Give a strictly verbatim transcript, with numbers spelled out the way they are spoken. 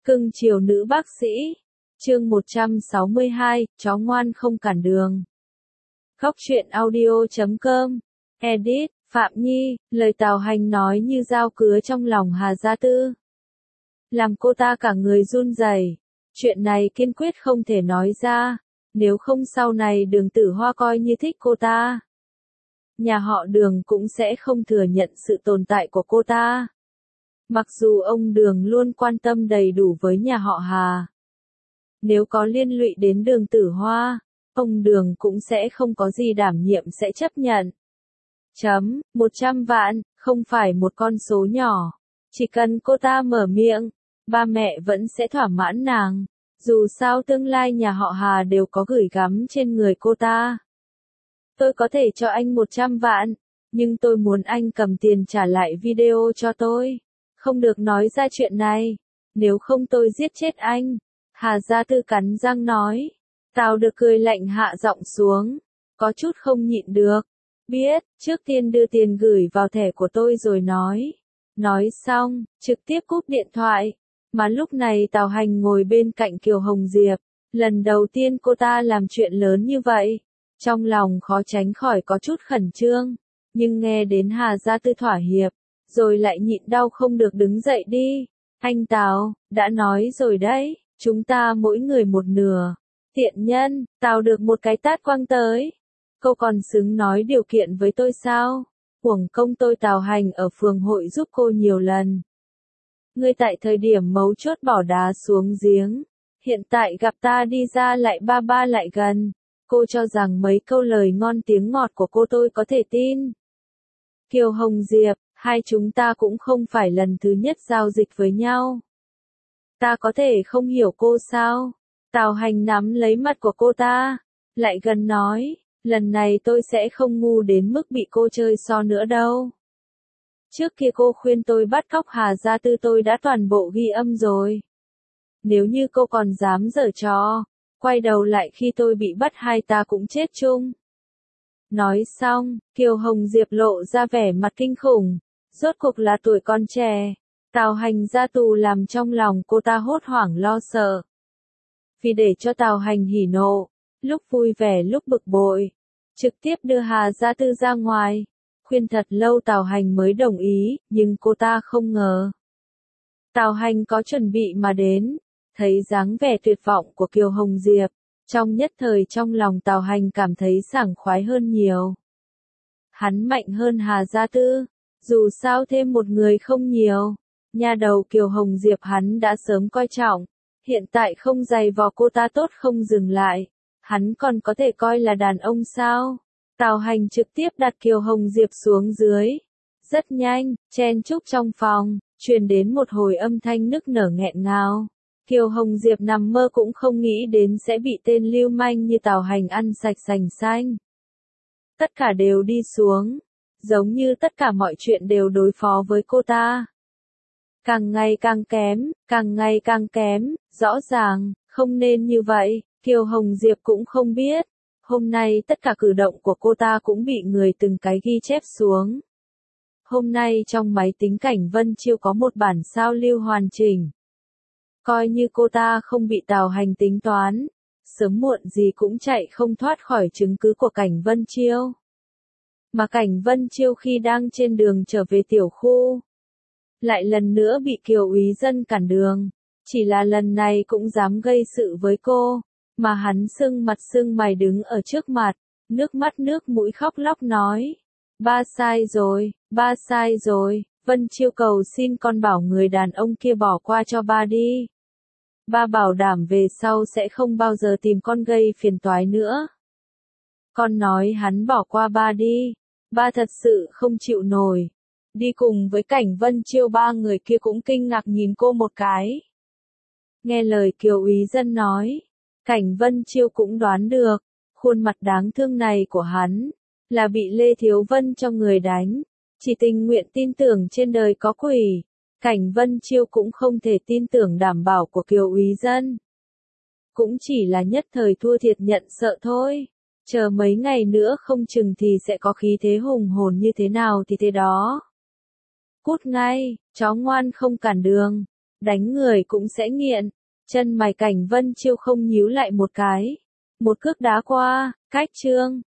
Cưng chiều nữ bác sĩ. Chương một trăm sáu mươi hai, chó ngoan không cản đường. Góc truyện audio chấm com. Edit, Phạm Nhi, lời Tào Hành nói như dao cứa trong lòng Hà Gia Tư. Làm cô ta cả người run rẩy. Chuyện này kiên quyết không thể nói ra, nếu không sau này Đường Tử Hoa coi như thích cô ta. Nhà họ Đường cũng sẽ không thừa nhận sự tồn tại của cô ta. Mặc dù ông Đường luôn quan tâm đầy đủ với nhà họ Hà. Nếu có liên lụy đến Đường Tử Hoa, ông Đường cũng sẽ không có gì đảm nhiệm sẽ chấp nhận. Chấm, một trăm vạn, không phải một con số nhỏ. Chỉ cần cô ta mở miệng, ba mẹ vẫn sẽ thỏa mãn nàng. Dù sao tương lai nhà họ Hà đều có gửi gắm trên người cô ta. Tôi có thể cho anh một trăm vạn, nhưng tôi muốn anh cầm tiền trả lại video cho tôi. Không được nói ra chuyện này, nếu không tôi giết chết anh. Hà Gia Tư cắn răng nói. Tào Được cười lạnh hạ giọng xuống, có chút không nhịn được. Biết, trước tiên đưa tiền gửi vào thẻ của tôi rồi nói. Nói xong, trực tiếp cúp điện thoại. Mà lúc này Tào Hành ngồi bên cạnh Kiều Hồng Diệp. Lần đầu tiên cô ta làm chuyện lớn như vậy. Trong lòng khó tránh khỏi có chút khẩn trương. Nhưng nghe đến Hà Gia Tư thỏa hiệp, rồi lại nhịn đau không được đứng dậy đi. Anh Tào, đã nói rồi đấy, chúng ta mỗi người một nửa. Tiện nhân, Tào Được một cái tát quăng tới. Cô còn xứng nói điều kiện với tôi sao? Uổng công tôi Tào Hành ở phường hội giúp cô nhiều lần. Ngươi tại thời điểm mấu chốt bỏ đá xuống giếng. Hiện tại gặp ta đi ra lại ba ba lại gần. Cô cho rằng mấy câu lời ngon tiếng ngọt của cô tôi có thể tin. Kiều Hồng Diệp, hai chúng ta cũng không phải lần thứ nhất giao dịch với nhau. Ta có thể không hiểu cô sao? Tào Hành nắm lấy mặt của cô ta, lại gần nói, lần này tôi sẽ không ngu đến mức bị cô chơi so nữa đâu. Trước kia cô khuyên tôi bắt cóc Hà Gia Tư tôi đã toàn bộ ghi âm rồi. Nếu như cô còn dám giở trò, quay đầu lại khi tôi bị bắt hai ta cũng chết chung. Nói xong, Kiều Hồng Diệp lộ ra vẻ mặt kinh khủng, rốt cuộc là tuổi còn trẻ. Tào Hành ra tù làm trong lòng cô ta hốt hoảng lo sợ. Vì để cho Tào Hành hỉ nộ, lúc vui vẻ lúc bực bội, trực tiếp đưa Hà Gia Tư ra ngoài, khuyên thật lâu Tào Hành mới đồng ý, nhưng cô ta không ngờ. Tào Hành có chuẩn bị mà đến, thấy dáng vẻ tuyệt vọng của Kiều Hồng Diệp, trong nhất thời trong lòng Tào Hành cảm thấy sảng khoái hơn nhiều. Hắn mạnh hơn Hà Gia Tư, dù sao thêm một người không nhiều. Nhà đầu Kiều Hồng Diệp hắn đã sớm coi trọng, hiện tại không giày vò cô ta tốt không dừng lại, hắn còn có thể coi là đàn ông sao? Tào Hành trực tiếp đặt Kiều Hồng Diệp xuống dưới. Rất nhanh, chen chúc trong phòng, truyền đến một hồi âm thanh nức nở nghẹn ngào. Kiều Hồng Diệp nằm mơ cũng không nghĩ đến sẽ bị tên lưu manh như Tào Hành ăn sạch sành xanh. Tất cả đều đi xuống, giống như tất cả mọi chuyện đều đối phó với cô ta. Càng ngày càng kém, càng ngày càng kém, rõ ràng, không nên như vậy, Kiều Hồng Diệp cũng không biết. Hôm nay tất cả cử động của cô ta cũng bị người từng cái ghi chép xuống. Hôm nay trong máy tính Cảnh Vân Chiêu có một bản sao lưu hoàn chỉnh. Coi như cô ta không bị Tào Hành tính toán, sớm muộn gì cũng chạy không thoát khỏi chứng cứ của Cảnh Vân Chiêu. Mà Cảnh Vân Chiêu khi đang trên đường trở về tiểu khu, lại lần nữa bị Kiều Úy Dân cản đường, chỉ là lần này cũng dám gây sự với cô, mà hắn sưng mặt sưng mày đứng ở trước mặt, nước mắt nước mũi khóc lóc nói, ba sai rồi, ba sai rồi, Vân Chiêu cầu xin con bảo người đàn ông kia bỏ qua cho ba đi. Ba bảo đảm về sau sẽ không bao giờ tìm con gây phiền toái nữa. Con nói hắn bỏ qua ba đi, ba thật sự không chịu nổi. Đi cùng với Cảnh Vân Chiêu ba người kia cũng kinh ngạc nhìn cô một cái. Nghe lời Kiều Úy Dân nói, Cảnh Vân Chiêu cũng đoán được, khuôn mặt đáng thương này của hắn, là bị Lê Thiếu Vân cho người đánh, chỉ tình nguyện tin tưởng trên đời có quỷ. Cảnh Vân Chiêu cũng không thể tin tưởng đảm bảo của Kiều Úy Dân. Cũng chỉ là nhất thời thua thiệt nhận sợ thôi, chờ mấy ngày nữa không chừng thì sẽ có khí thế hùng hồn như thế nào thì thế đó. Cút ngay, chó ngoan không cản đường. đánh người cũng sẽ nghiện. Chân mày Cảnh Vân Chiêu không nhíu lại một cái. Một cước đá qua, cách Trương